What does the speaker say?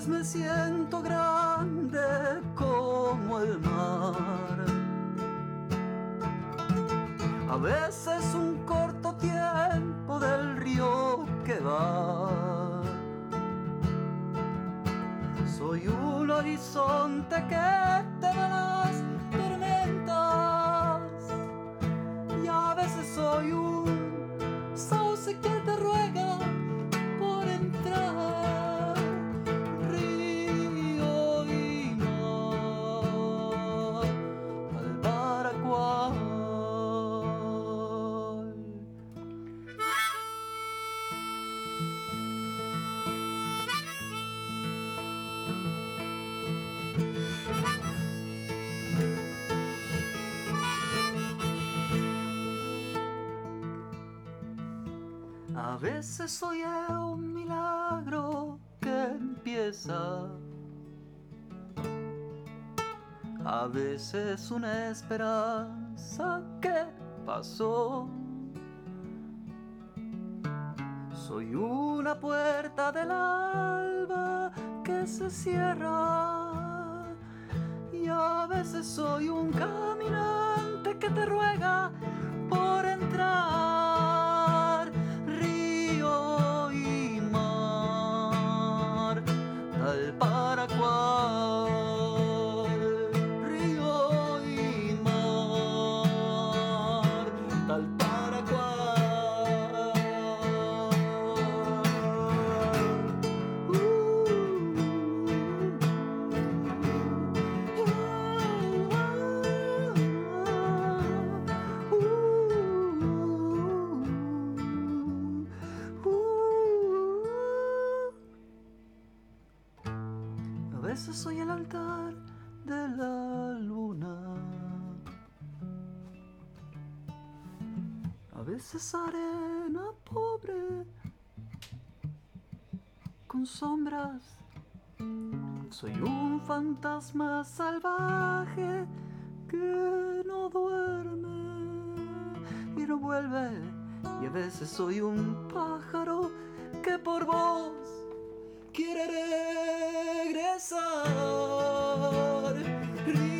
veces me siento grande como el mar. A veces un corto tiempo del río que va. Soy un horizonte que te da las tormentas. Y a veces soy un sauce que te ruega por entrar. Río y mar al Paraguay. A veces soy un milagro que empieza. A veces una esperanza que pasó. Soy una puerta del alba que se cierra. Y a veces soy un caminante que te ruega por entrar. Río y mar al Paraguay. Río y mar al Paraguay. A veces soy el altar de la luna. A veces arena pobre con sombras. Soy un fantasma salvaje que no duerme y no vuelve. Y a veces soy un pájaro que por vos quiere regresar.